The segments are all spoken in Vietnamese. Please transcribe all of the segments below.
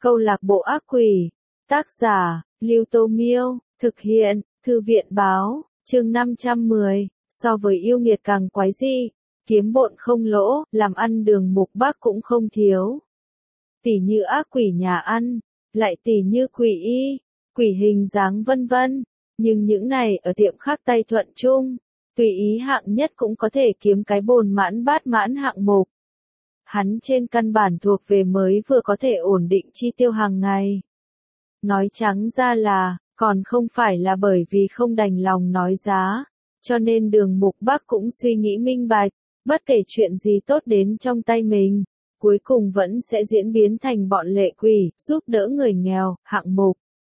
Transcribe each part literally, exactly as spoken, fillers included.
Câu lạc bộ ác quỷ. Tác giả, Lưu Tô Miêu. Thực hiện, Thư viện Báo. Chương năm trăm mười. So với yêu nghiệt càng quái dị. Kiếm bộn không lỗ, làm ăn Đường Mục Bác cũng không thiếu. Tỉ như ác quỷ nhà ăn, lại tỉ như quỷ y, quỷ hình dáng vân vân. Nhưng những này ở tiệm khác tay thuận chung, tùy ý hạng nhất cũng có thể kiếm cái bồn mãn bát mãn hạng mục. Hắn trên căn bản thuộc về mới vừa có thể ổn định chi tiêu hàng ngày. Nói trắng ra là, còn không phải là bởi vì không đành lòng nói giá, cho nên Đường Mục Bác cũng suy nghĩ minh bạch, bất kể chuyện gì tốt đến trong tay mình, cuối cùng vẫn sẽ diễn biến thành bọn lệ quỷ, giúp đỡ người nghèo, hạng mục.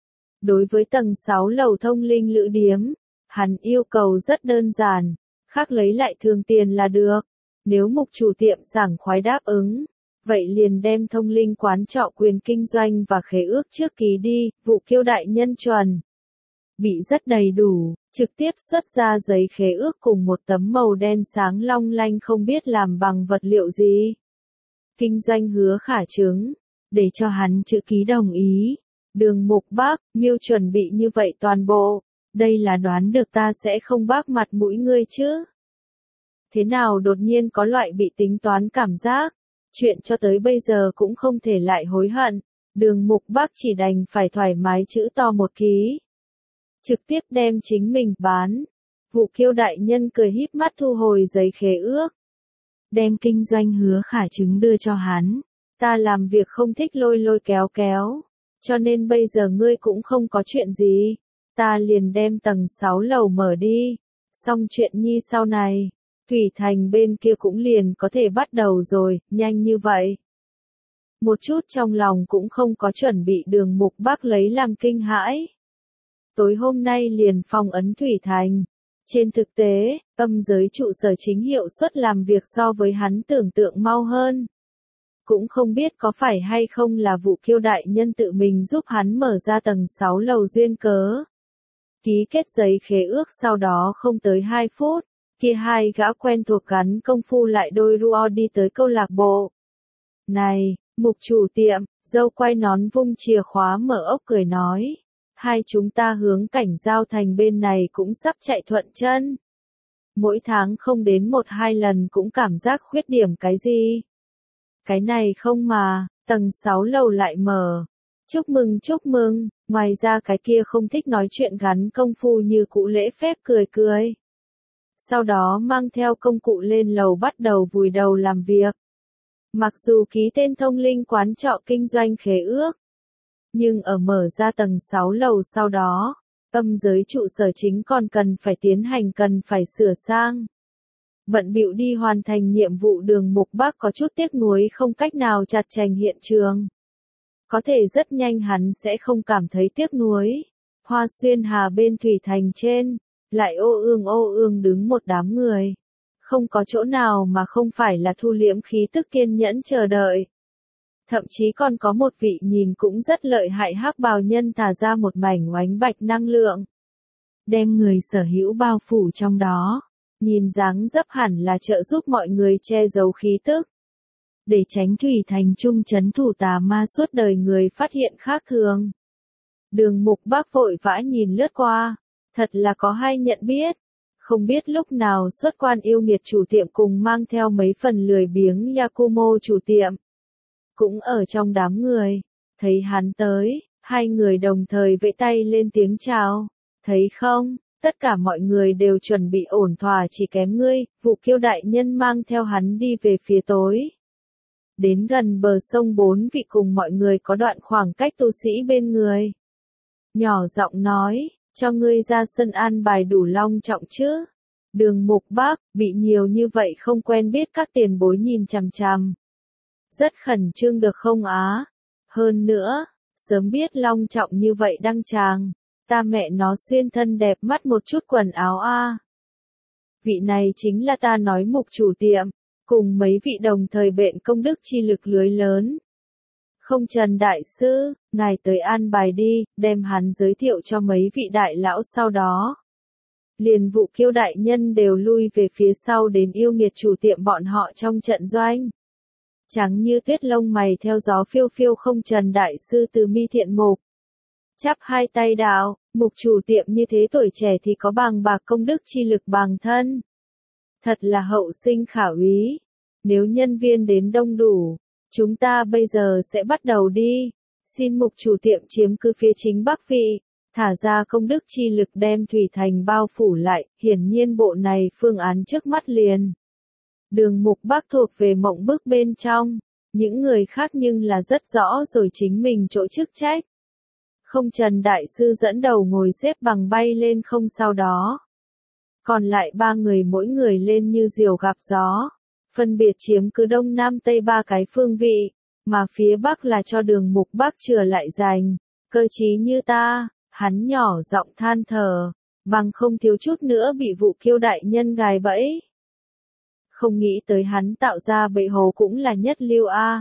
Đối với tầng sáu lầu Thông Linh Lữ Điếm, hắn yêu cầu rất đơn giản, khác lấy lại thường tiền là được. Nếu mục chủ tiệm sảng khoái đáp ứng, vậy liền đem Thông Linh quán trọ quyền kinh doanh và khế ước trước ký đi, vụ Kiêu đại nhân chuẩn. Bị rất đầy đủ, trực tiếp xuất ra giấy khế ước cùng một tấm màu đen sáng long lanh không biết làm bằng vật liệu gì. Kinh doanh hứa khả chứng, để cho hắn chữ ký đồng ý. Đường Mục Bác, Miêu chuẩn bị như vậy toàn bộ, đây là đoán được ta sẽ không bác mặt mũi ngươi chứ. Thế nào đột nhiên có loại bị tính toán cảm giác, chuyện cho tới bây giờ cũng không thể lại hối hận, Đường Mục Bác chỉ đành phải thoải mái chữ to một ký. Trực tiếp đem chính mình bán. Vụ Kiêu đại nhân cười híp mắt thu hồi giấy khế ước. Đem kinh doanh hứa khả chứng đưa cho hắn. Ta làm việc không thích lôi lôi kéo kéo. Cho nên bây giờ ngươi cũng không có chuyện gì. Ta liền đem tầng sáu lầu mở đi. Xong chuyện nhi sau này. Thủy Thành bên kia cũng liền có thể bắt đầu rồi, nhanh như vậy. Một chút trong lòng cũng không có chuẩn bị Đường Mục Bác lấy làm kinh hãi. Tối hôm nay liền phong ấn Thủy Thành. Trên thực tế, âm giới trụ sở chính hiệu suất làm việc so với hắn tưởng tượng mau hơn. Cũng không biết có phải hay không là vụ Kiêu đại nhân tự mình giúp hắn mở ra tầng sáu lầu duyên cớ. Ký kết giấy khế ước sau đó không tới hai phút, kia hai gã quen thuộc gắn công phu lại đôi rua đi tới câu lạc bộ. Này, mục chủ tiệm, dâu quay nón vung chìa khóa mở ốc cười nói. Hai chúng ta hướng cảnh giao thành bên này cũng sắp chạy thuận chân. Mỗi tháng không đến một hai lần cũng cảm giác khuyết điểm cái gì. Cái này không mà, tầng sáu lầu lại mở. Chúc mừng chúc mừng, ngoài ra cái kia không thích nói chuyện gắn công phu như cũ lễ phép cười cười. Sau đó mang theo công cụ lên lầu bắt đầu vùi đầu làm việc. Mặc dù ký tên Thông Linh quán trọ kinh doanh khế ước, nhưng ở mở ra tầng sáu lầu sau đó, âm giới trụ sở chính còn cần phải tiến hành cần phải sửa sang. Bận bịu đi hoàn thành nhiệm vụ Đường Mục Bác có chút tiếc nuối không cách nào chặt chành hiện trường. Có thể rất nhanh hắn sẽ không cảm thấy tiếc nuối. Hoa Xuyên Hà bên Thủy Thành trên, lại ô ương ô ương đứng một đám người. Không có chỗ nào mà không phải là thu liễm khí tức kiên nhẫn chờ đợi. Thậm chí còn có một vị nhìn cũng rất lợi hại hắc bào nhân thả ra một mảnh oánh bạch năng lượng. Đem người sở hữu bao phủ trong đó. Nhìn dáng dấp hẳn là trợ giúp mọi người che giấu khí tức. Để tránh Thủy Thành trung chấn thủ tà ma suốt đời người phát hiện khác thường. Đường Mục Bác vội vã nhìn lướt qua. Thật là có hay nhận biết. Không biết lúc nào xuất quan yêu nghiệt chủ tiệm cùng mang theo mấy phần lười biếng Yakumo chủ tiệm. Cũng ở trong đám người, thấy hắn tới, hai người đồng thời vẫy tay lên tiếng chào, thấy không, tất cả mọi người đều chuẩn bị ổn thỏa chỉ kém ngươi, vụ Kiêu đại nhân mang theo hắn đi về phía tối. Đến gần bờ sông bốn vị cùng mọi người có đoạn khoảng cách tu sĩ bên người. Nhỏ giọng nói, cho ngươi ra sân an bài đủ long trọng chứ. Đường Mục Bác, bị nhiều như vậy không quen biết các tiền bối nhìn chằm chằm. Rất khẩn trương được không á? Hơn nữa, sớm biết long trọng như vậy đăng tràng, ta mẹ nó xuyên thân đẹp mắt một chút quần áo a. Vị này chính là ta nói mục chủ tiệm, cùng mấy vị đồng thời bện công đức chi lực lưới lớn. Không Trần đại sư, ngài tới an bài đi, đem hắn giới thiệu cho mấy vị đại lão sau đó. Liền vụ Kiêu đại nhân đều lui về phía sau đến yêu nghiệt chủ tiệm bọn họ trong trận doanh. trắng như tuyết lông mày theo gió phiêu phiêu không Trần Đại Sư từ mi thiện mục. Chắp hai tay đạo, mục chủ tiệm như thế tuổi trẻ thì có bằng bạc công đức chi lực bằng thân. Thật là hậu sinh khả úy. Nếu nhân viên đến đông đủ, chúng ta bây giờ sẽ bắt đầu đi. Xin mục chủ tiệm chiếm cứ phía chính bắc vị, thả ra công đức chi lực đem thủy thành bao phủ lại, hiển nhiên bộ này phương án trước mắt liền. Đường mục bắc thuộc về mộng bức bên trong, những người khác nhưng là rất rõ rồi chính mình chỗ chức trách. Không Trần Đại Sư dẫn đầu ngồi xếp bằng bay lên không sau đó. Còn lại ba người mỗi người lên như diều gặp gió, phân biệt chiếm cứ đông nam tây ba cái phương vị, mà phía bắc là cho đường mục bắc chừa lại dành. Cơ trí như ta, hắn nhỏ giọng than thở, bằng không thiếu chút nữa bị Vụ Kiêu đại nhân gài bẫy. Không nghĩ tới hắn tạo ra bẫy hồ cũng là nhất lưu a.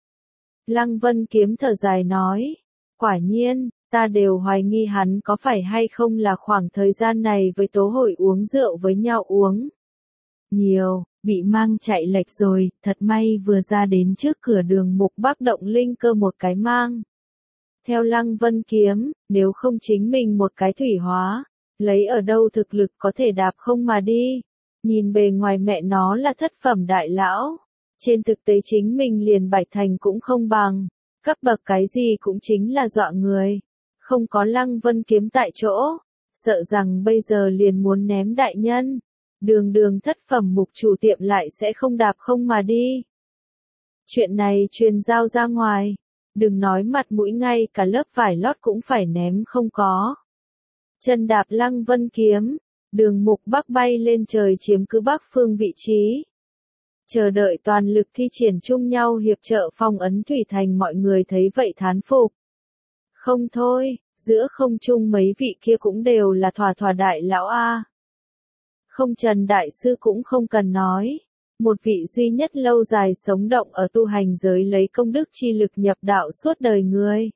Lăng Vân Kiếm thở dài nói, quả nhiên, ta đều hoài nghi hắn có phải hay không là khoảng thời gian này với tố hội uống rượu với nhau uống nhiều, bị mang chạy lệch rồi, thật may vừa ra đến trước cửa đường mục bắc động linh cơ một cái mang. Theo Lăng Vân Kiếm, nếu không chính mình một cái thủy hóa, lấy ở đâu thực lực có thể đạp không mà đi. Nhìn bề ngoài mẹ nó là thất phẩm đại lão, trên thực tế chính mình liền Bạch Thành cũng không bằng, cấp bậc cái gì cũng chính là dọa người. Không có Lăng Vân Kiếm tại chỗ, sợ rằng bây giờ liền muốn ném đại nhân. Đường đường thất phẩm mục chủ tiệm lại sẽ không đạp không mà đi. Chuyện này truyền giao ra ngoài, đừng nói mặt mũi ngay cả lớp vải lót cũng phải ném không có. Chân đạp Lăng Vân Kiếm, đường mục bắc bay lên trời chiếm cứ bắc phương vị trí. Chờ đợi toàn lực thi triển chung nhau hiệp trợ phong ấn thủy thành, mọi người thấy vậy thán phục. Không thôi, giữa không trung mấy vị kia cũng đều là thỏa thỏa đại lão a. Không Trần Đại Sư cũng không cần nói, một vị duy nhất lâu dài sống động ở tu hành giới lấy công đức chi lực nhập đạo suốt đời người.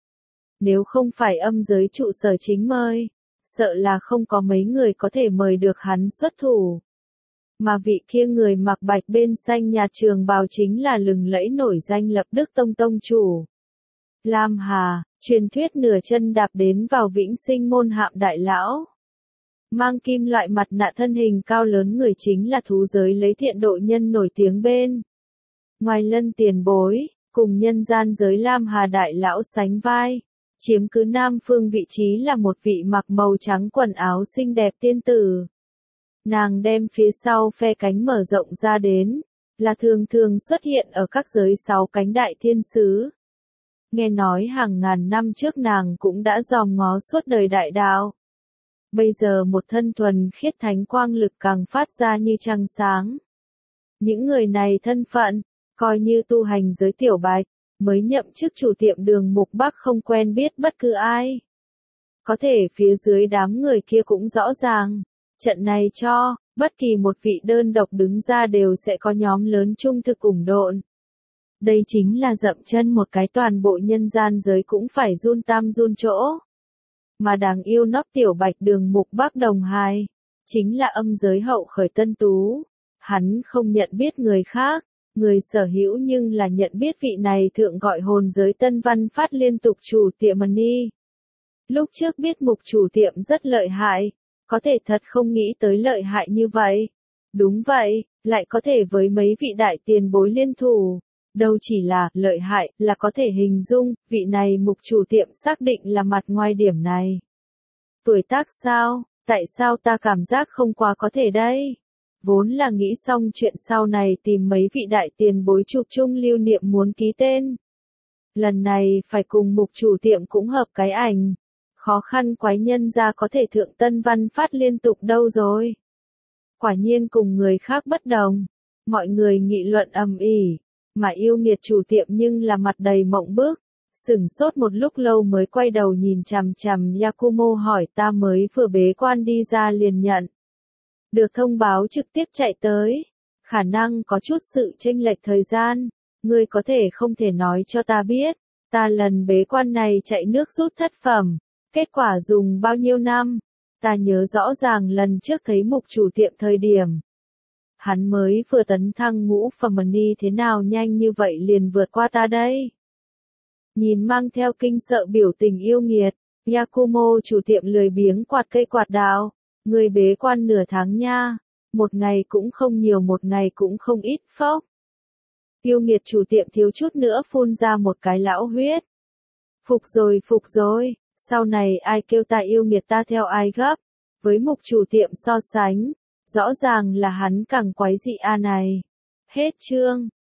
Nếu không phải âm giới trụ sở chính mời, sợ là không có mấy người có thể mời được hắn xuất thủ. Mà vị kia người mặc bạch bên xanh nhà trường bào chính là lừng lẫy nổi danh Lập Đức Tông tông chủ. Lam Hà, truyền thuyết nửa chân đạp đến vào vĩnh sinh môn hạm đại lão. Mang kim loại mặt nạ thân hình cao lớn người chính là thú giới lấy thiện độ nhân nổi tiếng bên. Ngoài Lân tiền bối, cùng nhân gian giới Lam Hà đại lão sánh vai, chiếm cứ nam phương vị trí là một vị mặc màu trắng quần áo xinh đẹp tiên tử. Nàng đem phía sau phe cánh mở rộng ra đến, là thường thường xuất hiện ở các giới sáu cánh đại thiên sứ. Nghe nói hàng ngàn năm trước nàng cũng đã dòm ngó suốt đời đại đạo. Bây giờ một thân thuần khiết thánh quang lực càng phát ra như trăng sáng. Những người này thân phận, coi như tu hành giới tiểu bạch, mới nhậm chức chủ tiệm đường mục bắc không quen biết bất cứ ai. Có thể phía dưới đám người kia cũng rõ ràng, trận này cho, bất kỳ một vị đơn độc đứng ra đều sẽ có nhóm lớn trung thực ủng độn. Đây chính là dậm chân một cái toàn bộ nhân gian giới cũng phải run tam run chỗ. Mà đáng yêu nóc tiểu bạch đường mục bắc đồng hài, chính là âm giới hậu khởi Tân Tú. Hắn không nhận biết người khác, người sở hữu nhưng là nhận biết vị này thượng gọi hồn giới Tân Văn Phát liên tục chủ tiệm Mani. Lúc trước biết mục chủ tiệm rất lợi hại, có thể thật không nghĩ tới lợi hại như vậy. Đúng vậy, lại có thể với mấy vị đại tiền bối liên thủ. Đâu chỉ là lợi hại, là có thể hình dung, vị này mục chủ tiệm xác định là mặt ngoài điểm này. Tuổi tác sao, tại sao ta cảm giác không quá có thể đây? Vốn là nghĩ xong chuyện sau này tìm mấy vị đại tiền bối chụp chung lưu niệm muốn ký tên. Lần này phải cùng mục chủ tiệm cũng hợp cái ảnh. Khó khăn quái nhân ra có thể thượng Tân Văn Phát liên tục đâu rồi. Quả nhiên cùng người khác bất đồng. Mọi người nghị luận ầm ĩ, mà yêu nghiệt chủ tiệm nhưng là mặt đầy mộng bức. Sửng sốt một lúc lâu mới quay đầu nhìn chằm chằm Yakumo hỏi ta mới vừa bế quan đi ra liền nhận. Được thông báo trực tiếp chạy tới. Khả năng có chút sự chênh lệch thời gian. Ngươi có thể không thể nói cho ta biết. Ta lần bế quan này chạy nước rút thất phẩm. Kết quả dùng bao nhiêu năm? Ta nhớ rõ ràng lần trước thấy mục chủ tiệm thời điểm. Hắn mới vừa tấn thăng ngũ phẩm đi thế nào nhanh như vậy liền vượt qua ta đây. Nhìn mang theo kinh sợ biểu tình yêu nghiệt, Yakumo chủ tiệm lười biếng quạt cây quạt đào, người bế quan nửa tháng nha, một ngày cũng không nhiều một ngày cũng không ít phốc. Yêu nghiệt chủ tiệm thiếu chút nữa phun ra một cái lão huyết. Phục rồi phục rồi, sau này ai kêu ta yêu nghiệt ta theo ai gấp, với mục chủ tiệm so sánh, rõ ràng là hắn càng quái dị a này. Hết chương.